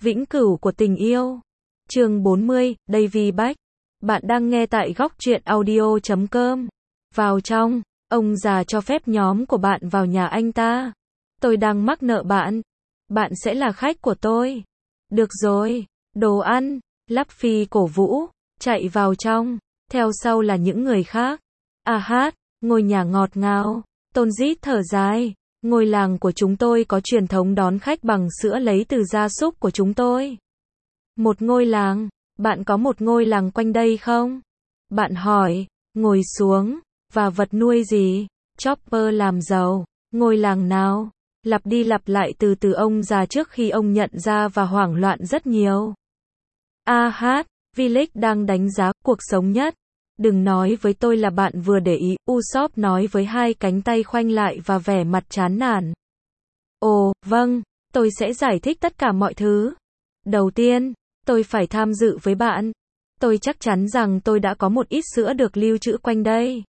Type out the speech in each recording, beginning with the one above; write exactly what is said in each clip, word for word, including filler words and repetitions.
Vĩnh cửu của tình yêu. Chương bốn mươi, Davy Bách. Bạn đang nghe tại góc truyện audio chấm com. Vào trong, ông già cho phép nhóm của bạn vào nhà anh ta. Tôi đang mắc nợ bạn. Bạn sẽ là khách của tôi. Được rồi, đồ ăn. Luffy cổ vũ, chạy vào trong. Theo sau là những người khác. À hát, ngôi nhà ngọt ngào. Tôn Dít thở dài. Ngôi làng của chúng tôi có truyền thống đón khách bằng sữa lấy từ gia súc của chúng tôi. Một ngôi làng, bạn có một ngôi làng quanh đây không? Bạn hỏi, ngồi xuống, và vật nuôi gì? Chopper làm giàu, ngôi làng nào? Lặp đi lặp lại từ từ ông già trước khi ông nhận ra và hoảng loạn rất nhiều. A hát, Village đang đánh giá cuộc sống nhất. Đừng nói với tôi là bạn vừa để ý, Usopp nói với hai cánh tay khoanh lại và vẻ mặt chán nản. Ồ, vâng, tôi sẽ giải thích tất cả mọi thứ. Đầu tiên, tôi phải tham dự với bạn. Tôi chắc chắn rằng tôi đã có một ít sữa được lưu trữ quanh đây.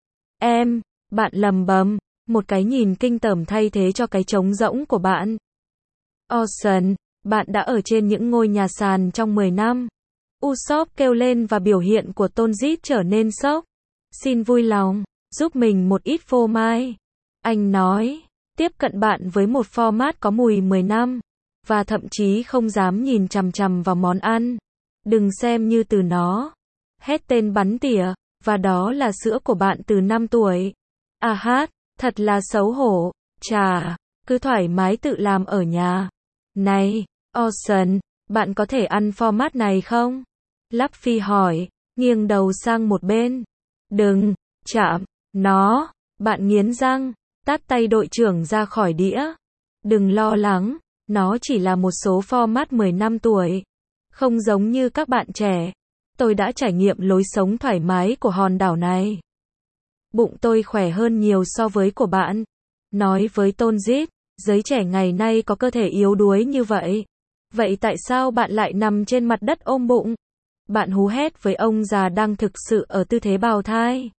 Em, bạn lầm bầm, một cái nhìn kinh tởm thay thế cho cái trống rỗng của bạn. Ocean, bạn đã ở trên những ngôi nhà sàn trong mười năm. Usopp kêu lên và biểu hiện của Tôn Dít trở nên sốc. Xin vui lòng, giúp mình một ít phô mai. Anh nói, tiếp cận bạn với một format có mùi mười năm, và thậm chí không dám nhìn chằm chằm vào món ăn. Đừng xem như từ nó. Hết tên bắn tỉa, và đó là sữa của bạn từ năm tuổi. À hát, thật là xấu hổ. Chà, cứ thoải mái tự làm ở nhà. Này, Ocean, bạn có thể ăn format này không? Luffy hỏi, nghiêng đầu sang một bên. Đừng, chạm, nó. Bạn nghiến răng, tát tay đội trưởng ra khỏi đĩa. Đừng lo lắng, nó chỉ là một số format mười năm tuổi. Không giống như các bạn trẻ. Tôi đã trải nghiệm lối sống thoải mái của hòn đảo này. Bụng tôi khỏe hơn nhiều so với của bạn. Nói với Tôn Dít, giới trẻ ngày nay có cơ thể yếu đuối như vậy. Vậy tại sao bạn lại nằm trên mặt đất ôm bụng? Bạn hú hét với ông già đang thực sự ở tư thế bào thai.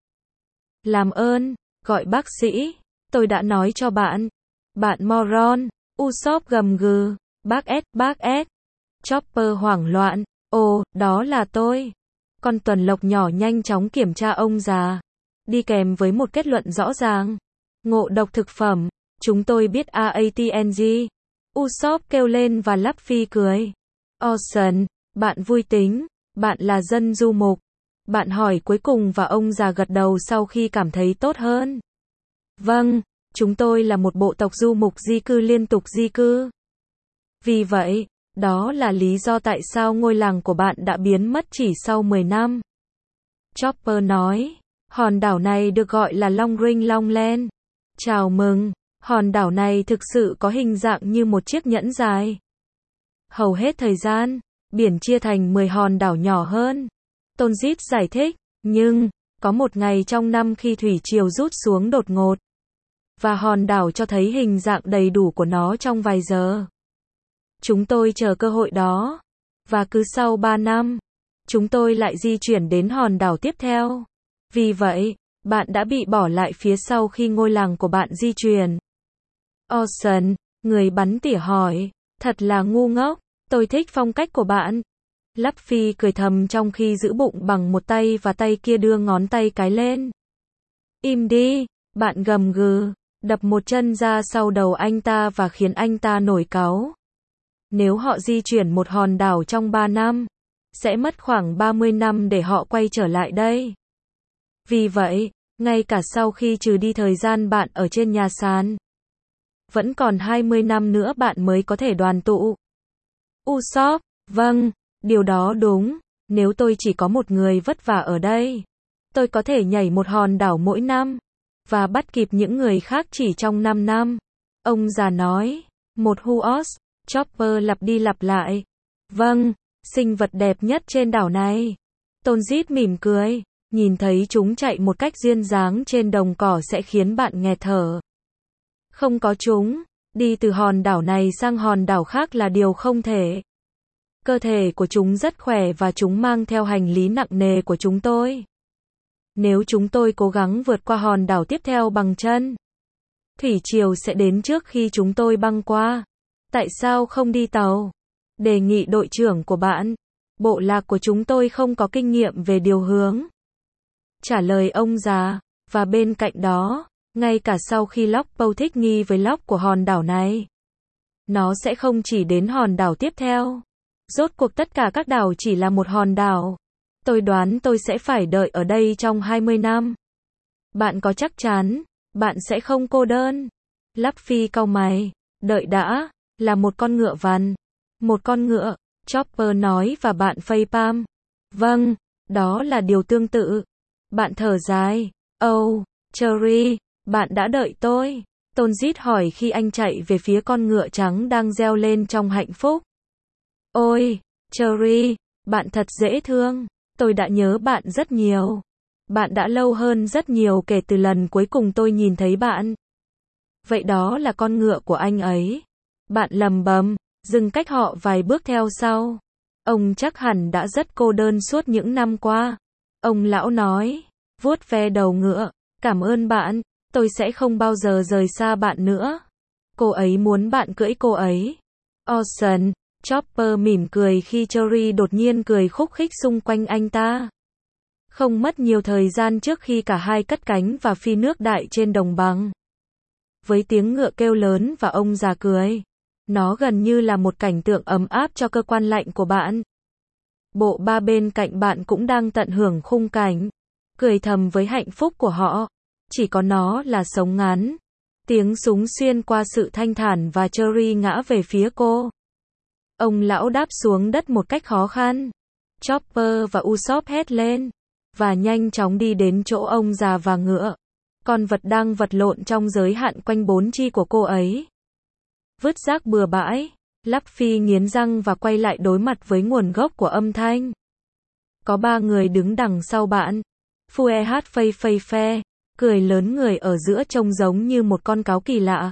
Làm ơn, gọi bác sĩ. Tôi đã nói cho bạn. Bạn moron. Usopp gầm gừ. Bác S, bác S. Chopper hoảng loạn. Ồ, đó là tôi. Con tuần lộc nhỏ nhanh chóng kiểm tra ông già. Đi kèm với một kết luận rõ ràng. Ngộ độc thực phẩm. Chúng tôi biết a tê en giê. Usopp kêu lên và Luffy cười. Ocean, bạn vui tính. Bạn là dân du mục. Bạn hỏi cuối cùng và ông già gật đầu sau khi cảm thấy tốt hơn. Vâng, chúng tôi là một bộ tộc du mục di cư liên tục di cư. Vì vậy, đó là lý do tại sao ngôi làng của bạn đã biến mất chỉ sau mười năm. Chopper nói, hòn đảo này được gọi là Long Ring Long Land. Chào mừng, hòn đảo này thực sự có hình dạng như một chiếc nhẫn dài. Hầu hết thời gian, biển chia thành mười hòn đảo nhỏ hơn. Tôn Dít giải thích, nhưng, có một ngày trong năm khi thủy triều rút xuống đột ngột. Và hòn đảo cho thấy hình dạng đầy đủ của nó trong vài giờ. Chúng tôi chờ cơ hội đó. Và cứ sau ba năm, chúng tôi lại di chuyển đến hòn đảo tiếp theo. Vì vậy, bạn đã bị bỏ lại phía sau khi ngôi làng của bạn di chuyển. Ocean, người bắn tỉa hỏi, thật là ngu ngốc. Tôi thích phong cách của bạn. Luffy cười thầm trong khi giữ bụng bằng một tay và tay kia đưa ngón tay cái lên. Im đi, bạn gầm gừ, đập một chân ra sau đầu anh ta và khiến anh ta nổi cáu. Nếu họ di chuyển một hòn đảo trong ba năm, sẽ mất khoảng ba mươi năm để họ quay trở lại đây. Vì vậy, ngay cả sau khi trừ đi thời gian bạn ở trên nhà sàn, vẫn còn hai mươi năm nữa bạn mới có thể đoàn tụ. Usopp, vâng, điều đó đúng. Nếu tôi chỉ có một người vất vả ở đây, tôi có thể nhảy một hòn đảo mỗi năm, và bắt kịp những người khác chỉ trong năm năm. Ông già nói, một Huos. Chopper lặp đi lặp lại. Vâng, sinh vật đẹp nhất trên đảo này. Tôn Dít mỉm cười, nhìn thấy chúng chạy một cách duyên dáng trên đồng cỏ sẽ khiến bạn nghẹt thở. Không có chúng, đi từ hòn đảo này sang hòn đảo khác là điều không thể. Cơ thể của chúng rất khỏe và chúng mang theo hành lý nặng nề của chúng tôi. Nếu chúng tôi cố gắng vượt qua hòn đảo tiếp theo bằng chân, thủy triều sẽ đến trước khi chúng tôi băng qua. Tại sao không đi tàu? Đề nghị đội trưởng của bạn. Bộ lạc của chúng tôi không có kinh nghiệm về điều hướng. Trả lời ông già. Và bên cạnh đó, ngay cả sau khi Lockpow thích nghi với Lock của hòn đảo này, nó sẽ không chỉ đến hòn đảo tiếp theo. Rốt cuộc tất cả các đảo chỉ là một hòn đảo. Tôi đoán tôi sẽ phải đợi ở đây trong hai mươi năm. Bạn có chắc chắn, bạn sẽ không cô đơn? Luffy cau mày. Đợi đã, là một con ngựa vằn. Một con ngựa, Chopper nói và bạn facepalm. Vâng, đó là điều tương tự. Bạn thở dài. Oh, Cherry, bạn đã đợi tôi. Tonzit hỏi khi anh chạy về phía con ngựa trắng đang reo lên trong hạnh phúc. Ôi, Cherry, bạn thật dễ thương. Tôi đã nhớ bạn rất nhiều. Bạn đã lâu hơn rất nhiều kể từ lần cuối cùng tôi nhìn thấy bạn. Vậy đó là con ngựa của anh ấy. Bạn lầm bầm, dừng cách họ vài bước theo sau. Ông chắc hẳn đã rất cô đơn suốt những năm qua. Ông lão nói, vuốt ve đầu ngựa. Cảm ơn bạn, tôi sẽ không bao giờ rời xa bạn nữa. Cô ấy muốn bạn cưỡi cô ấy. Ocean, Chopper mỉm cười khi Cherry đột nhiên cười khúc khích xung quanh anh ta. Không mất nhiều thời gian trước khi cả hai cất cánh và phi nước đại trên đồng bằng. Với tiếng ngựa kêu lớn và ông già cười. Nó gần như là một cảnh tượng ấm áp cho cơ quan lạnh của bạn. Bộ ba bên cạnh bạn cũng đang tận hưởng khung cảnh. Cười thầm với hạnh phúc của họ. Chỉ có nó là sống ngắn. Tiếng súng xuyên qua sự thanh thản và Cherry ngã về phía cô. Ông lão đáp xuống đất một cách khó khăn. Chopper và Usopp hét lên. Và nhanh chóng đi đến chỗ ông già và ngựa. Con vật đang vật lộn trong giới hạn quanh bốn chi của cô ấy. Vứt rác bừa bãi. Luffy nghiến răng và quay lại đối mặt với nguồn gốc của âm thanh. Có ba người đứng đằng sau bạn. Fuehat phây phây phe. Cười lớn người ở giữa trông giống như một con cáo kỳ lạ.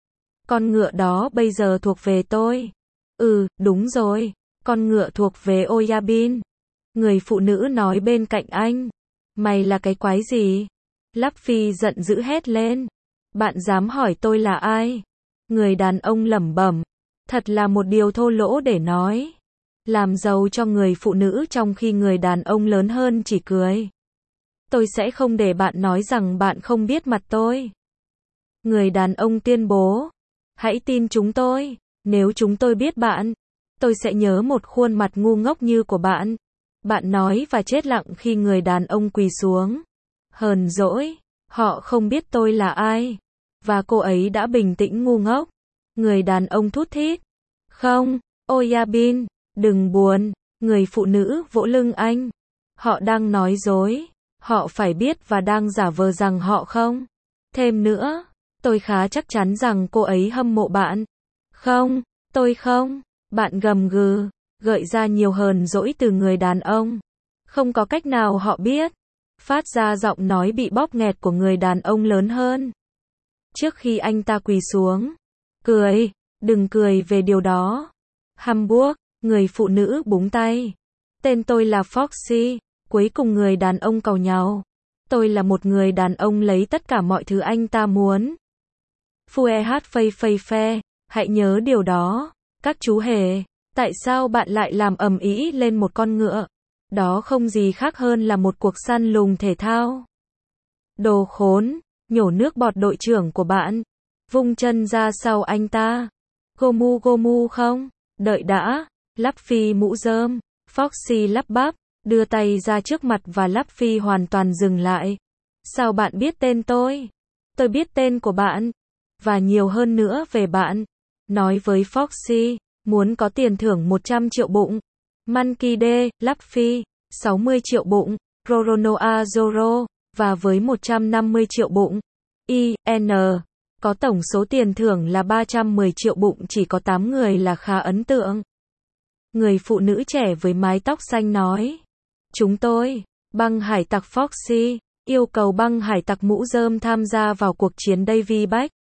Con ngựa đó bây giờ thuộc về tôi. Ừ, đúng rồi. Con ngựa thuộc về Oyabin. Người phụ nữ nói bên cạnh anh. Mày là cái quái gì? Luffy giận dữ hét lên. Bạn dám hỏi tôi là ai? Người đàn ông lẩm bẩm. Thật là một điều thô lỗ để nói. Làm giàu cho người phụ nữ trong khi người đàn ông lớn hơn chỉ cười. Tôi sẽ không để bạn nói rằng bạn không biết mặt tôi. Người đàn ông tuyên bố. Hãy tin chúng tôi. Nếu chúng tôi biết bạn, tôi sẽ nhớ một khuôn mặt ngu ngốc như của bạn. Bạn nói và chết lặng khi người đàn ông quỳ xuống. Hờn dỗi. Họ không biết tôi là ai. Và cô ấy đã bình tĩnh ngu ngốc. Người đàn ông thút thít. Không, Oyabin, đừng buồn. Người phụ nữ vỗ lưng anh. Họ đang nói dối. Họ phải biết và đang giả vờ rằng họ không. Thêm nữa, tôi khá chắc chắn rằng cô ấy hâm mộ bạn. Không, tôi không. Bạn gầm gừ, gợi ra nhiều hờn dỗi từ người đàn ông. Không có cách nào họ biết. Phát ra giọng nói bị bóp nghẹt của người đàn ông lớn hơn. Trước khi anh ta quỳ xuống. Cười, đừng cười về điều đó. Hamburg, người phụ nữ búng tay. Tên tôi là Foxy. Cuối cùng người đàn ông càu nhàu. Tôi là một người đàn ông lấy tất cả mọi thứ anh ta muốn. Fuehat phây phây phe. Hãy nhớ điều đó. Các chú hề. Tại sao bạn lại làm ầm ĩ lên một con ngựa? Đó không gì khác hơn là một cuộc săn lùng thể thao. Đồ khốn. Nhổ nước bọt đội trưởng của bạn. Vung chân ra sau anh ta. Gomu Gomu không? Đợi đã. Luffy mũ rơm. Foxy lắp bắp. Đưa tay ra trước mặt và Luffy hoàn toàn dừng lại. Sao bạn biết tên tôi? Tôi biết tên của bạn. Và nhiều hơn nữa về bạn. Nói với Foxy. Muốn có tiền thưởng một trăm triệu bụng. Monkey D, Luffy. sáu mươi triệu bụng. Roronoa Zoro. Và với một trăm năm mươi triệu bụng. I N. Có tổng số tiền thưởng là ba trăm mười triệu bụng, chỉ có tám người là khá ấn tượng. Người phụ nữ trẻ với mái tóc xanh nói. Chúng tôi, băng hải tặc Foxy, yêu cầu băng hải tặc mũ rơm tham gia vào cuộc chiến Davy Bách.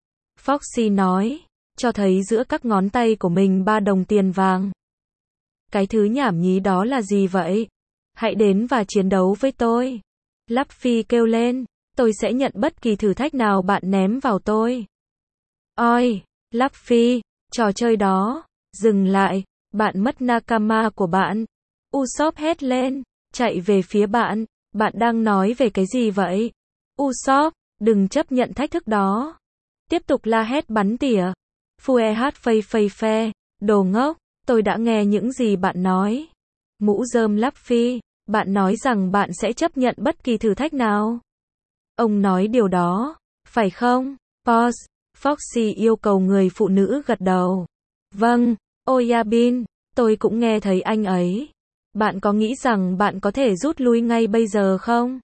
Foxy nói, cho thấy giữa các ngón tay của mình ba đồng tiền vàng. Cái thứ nhảm nhí đó là gì vậy? Hãy đến và chiến đấu với tôi. Luffy kêu lên, tôi sẽ nhận bất kỳ thử thách nào bạn ném vào tôi. Oi, Luffy, trò chơi đó, dừng lại, Bạn mất Nakama của bạn. Usopp hét lên, chạy về phía bạn. Bạn đang nói về cái gì vậy? Usopp, đừng chấp nhận thách thức đó. Tiếp tục la hét bắn tỉa. Fuehat phây phây phe, đồ ngốc, tôi đã nghe những gì bạn nói. Mũ rơm Luffy, bạn nói rằng bạn sẽ chấp nhận bất kỳ thử thách nào. Ông nói điều đó, phải không? Pause. Foxy yêu cầu người phụ nữ gật đầu. Vâng, Oyabin, tôi cũng nghe thấy anh ấy. Bạn có nghĩ rằng bạn có thể rút lui ngay bây giờ không?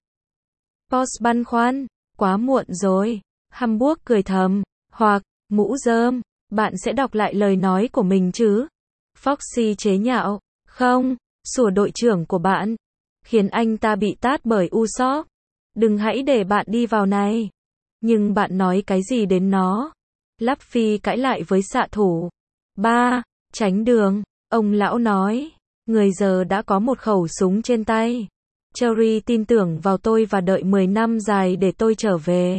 Pause băn khoăn, quá muộn rồi. Hamburg cười thầm, hoặc, mũ rơm, bạn sẽ đọc lại lời nói của mình chứ? Foxy chế nhạo, không, sủa đội trưởng của bạn, khiến anh ta bị tát bởi Usopp. Đừng hãy để bạn đi vào này. Nhưng bạn nói cái gì đến nó? Luffy cãi lại với xạ thủ. Ba, tránh đường, ông lão nói. Người giờ đã có một khẩu súng trên tay. Cherry tin tưởng vào tôi và đợi mười năm dài để tôi trở về.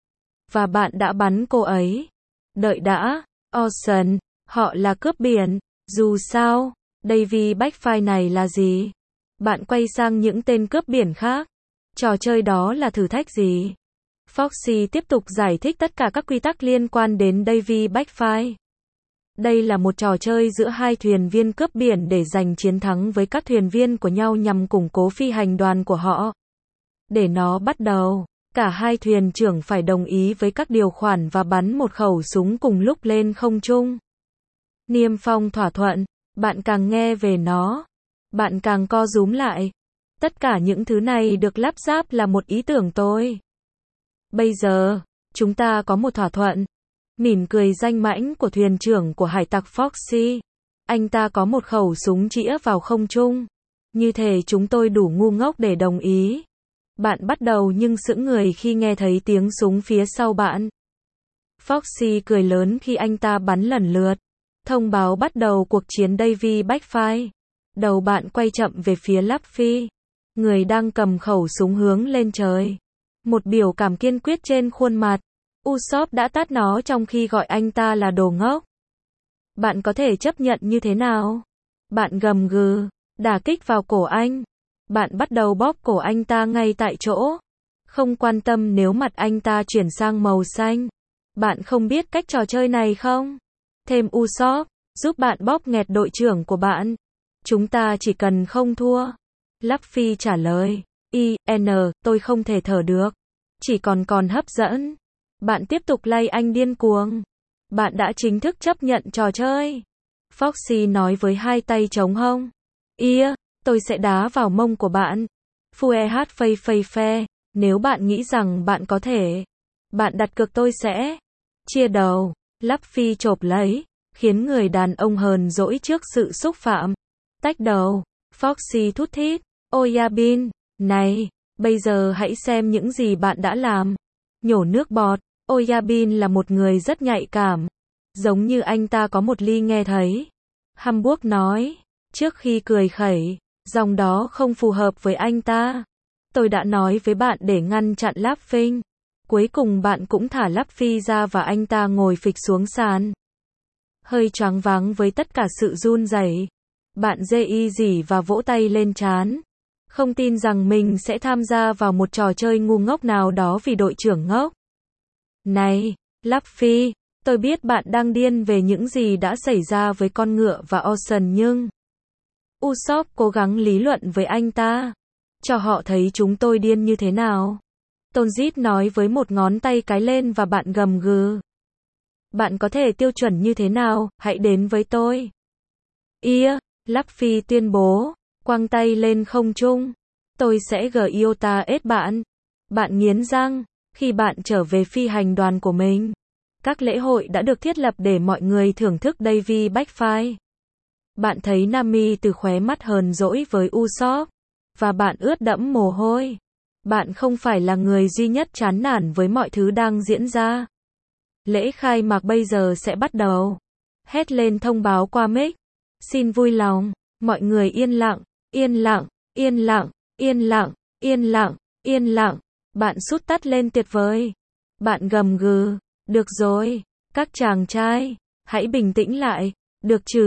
Và bạn đã bắn cô ấy. Đợi đã, Ocean, họ là cướp biển. Dù sao, Davy Backfire này là gì? Bạn quay sang những tên cướp biển khác. Trò chơi đó là thử thách gì? Foxy tiếp tục giải thích tất cả các quy tắc liên quan đến Davy Backfire. Đây là một trò chơi giữa hai thuyền viên cướp biển để giành chiến thắng với các thuyền viên của nhau nhằm củng cố phi hành đoàn của họ. Để nó bắt đầu, cả hai thuyền trưởng phải đồng ý với các điều khoản và bắn một khẩu súng cùng lúc lên không trung. Niêm phong thỏa thuận, bạn càng nghe về nó, bạn càng co rúm lại. Tất cả những thứ này được lắp ráp là một ý tưởng tôi. Bây giờ, chúng ta có một thỏa thuận. Mỉm cười danh mãnh của thuyền trưởng của hải tặc Foxy. Anh ta có một khẩu súng chĩa vào không trung. Như thể chúng tôi đủ ngu ngốc để đồng ý. Bạn bắt đầu nhưng sững người khi nghe thấy tiếng súng phía sau bạn. Foxy cười lớn khi anh ta bắn lần lượt. Thông báo bắt đầu cuộc chiến Davy Backfire. Đầu bạn quay chậm về phía Luffy. Người đang cầm khẩu súng hướng lên trời. Một biểu cảm kiên quyết trên khuôn mặt. Usopp đã tát nó trong khi gọi anh ta là đồ ngốc. Bạn có thể chấp nhận như thế nào? Bạn gầm gừ, đả kích vào cổ anh. Bạn bắt đầu bóp cổ anh ta ngay tại chỗ. Không quan tâm nếu mặt anh ta chuyển sang màu xanh. Bạn không biết cách trò chơi này không? Thêm Usopp, giúp bạn bóp nghẹt đội trưởng của bạn. Chúng ta chỉ cần không thua. Luffy trả lời. I, N, tôi không thể thở được. Chỉ còn còn hấp dẫn. Bạn tiếp tục lay anh điên cuồng. Bạn đã chính thức chấp nhận trò chơi. Foxy nói với hai tay trống hông. Ia, tôi sẽ đá vào mông của bạn. Fuehat phây phây phe, nếu bạn nghĩ rằng bạn có thể. Bạn đặt cược tôi sẽ. Chia đầu. Luffy chộp lấy, khiến người đàn ông hờn dỗi trước sự xúc phạm. Tách đầu. Foxy thút thít. Oyabin, này, bây giờ hãy xem những gì bạn đã làm. Nhổ nước bọt. Oyabin là một người rất nhạy cảm. Giống như anh ta có một ly nghe thấy. Hamburg nói, trước khi cười khẩy, dòng đó không phù hợp với anh ta. Tôi đã nói với bạn để ngăn chặn Luffy. Cuối cùng bạn cũng thả Luffy ra và anh ta ngồi phịch xuống sàn. Hơi choáng váng với tất cả sự run rẩy. Bạn dê y dỉ và vỗ tay lên trán. Không tin rằng mình sẽ tham gia vào một trò chơi ngu ngốc nào đó vì đội trưởng ngốc. Này, Luffy, tôi biết bạn đang điên về những gì đã xảy ra với con ngựa và Ocean nhưng... Usopp cố gắng lý luận với anh ta. Cho họ thấy chúng tôi điên như thế nào. Tonjit nói với một ngón tay cái lên và bạn gầm gừ. Bạn có thể tiêu chuẩn như thế nào, hãy đến với tôi. Ia, Luffy tuyên bố, quăng tay lên không trung. Tôi sẽ giota ết bạn. Bạn nghiến răng. Khi bạn trở về phi hành đoàn của mình, các lễ hội đã được thiết lập để mọi người thưởng thức Davy Backfire. Bạn thấy Nami từ khóe mắt hờn dỗi với Usopp, và bạn ướt đẫm mồ hôi. Bạn không phải là người duy nhất chán nản với mọi thứ đang diễn ra. Lễ khai mạc bây giờ sẽ bắt đầu. Hét lên thông báo qua mic. Xin vui lòng, mọi người yên lặng, yên lặng, yên lặng, yên lặng, yên lặng, yên lặng. Bạn sút tắt lên tuyệt vời. Bạn gầm gừ. Được rồi, các chàng trai, hãy bình tĩnh lại, được chứ?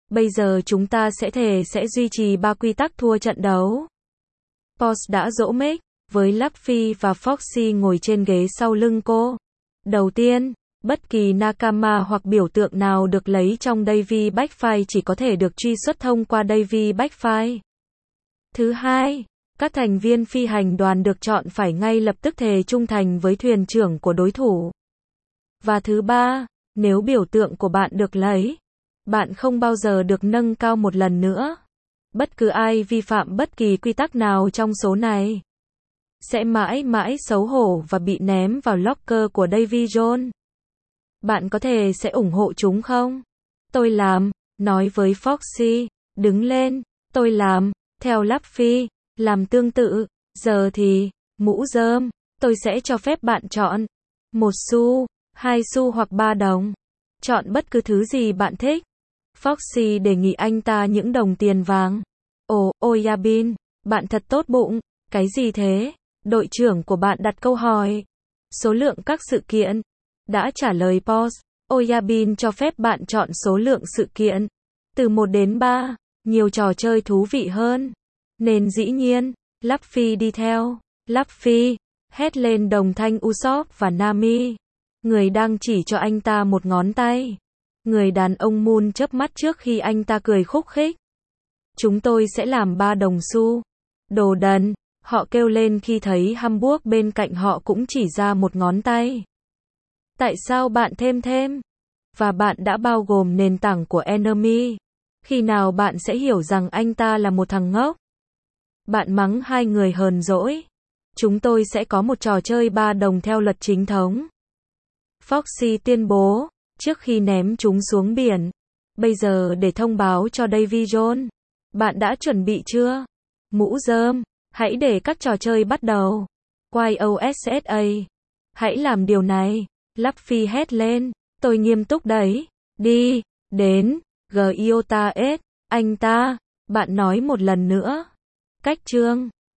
Bây giờ chúng ta sẽ thề sẽ duy trì ba quy tắc thua trận đấu. Post đã dỗ Mick, với Luffy và Foxy ngồi trên ghế sau lưng cô. Đầu tiên, bất kỳ Nakama hoặc biểu tượng nào được lấy trong Davy Backfire chỉ có thể được truy xuất thông qua Davy Backfire. Thứ hai, các thành viên phi hành đoàn được chọn phải ngay lập tức thề trung thành với thuyền trưởng của đối thủ. Và thứ ba, nếu biểu tượng của bạn được lấy, bạn không bao giờ được nâng cao một lần nữa. Bất cứ ai vi phạm bất kỳ quy tắc nào trong số này sẽ mãi mãi xấu hổ và bị ném vào locker của Davy Jones. Bạn có thể sẽ ủng hộ chúng không? Tôi làm, nói với Foxy, đứng lên, tôi làm, theo Luffy, làm tương tự, giờ thì, mũ rơm, tôi sẽ cho phép bạn chọn, một xu, hai xu hoặc ba đồng. Chọn bất cứ thứ gì bạn thích. Foxy đề nghị anh ta những đồng tiền vàng. Ồ, Oyabin, bạn thật tốt bụng, cái gì thế? Đội trưởng của bạn đặt câu hỏi. Số lượng các sự kiện. Đã trả lời Post. Oyabin cho phép bạn chọn số lượng sự kiện. Từ một đến ba, nhiều trò chơi thú vị hơn. Nên dĩ nhiên, Luffy đi theo. Luffy, hét lên đồng thanh Usopp và Nami. Người đang chỉ cho anh ta một ngón tay. Người đàn ông Moon chớp mắt trước khi anh ta cười khúc khích. Chúng tôi sẽ làm ba đồng xu. Đồ đần, họ kêu lên khi thấy Hamburg bên cạnh họ cũng chỉ ra một ngón tay. Tại sao bạn thêm thêm? Và bạn đã bao gồm nền tảng của Enemy. Khi nào bạn sẽ hiểu rằng anh ta là một thằng ngốc? Bạn mắng hai người hờn dỗi. Chúng tôi sẽ có một trò chơi ba đồng theo luật chính thống. Foxy tuyên bố, trước khi ném chúng xuống biển. Bây giờ để thông báo cho Davy Jones. Bạn đã chuẩn bị chưa? Mũ rơm, hãy để các trò chơi bắt đầu. Y O S S A. Hãy làm điều này. Luffy hét lên. Tôi nghiêm túc đấy. Đi, đến, Giota S. Anh ta, bạn nói một lần nữa. Cách chương.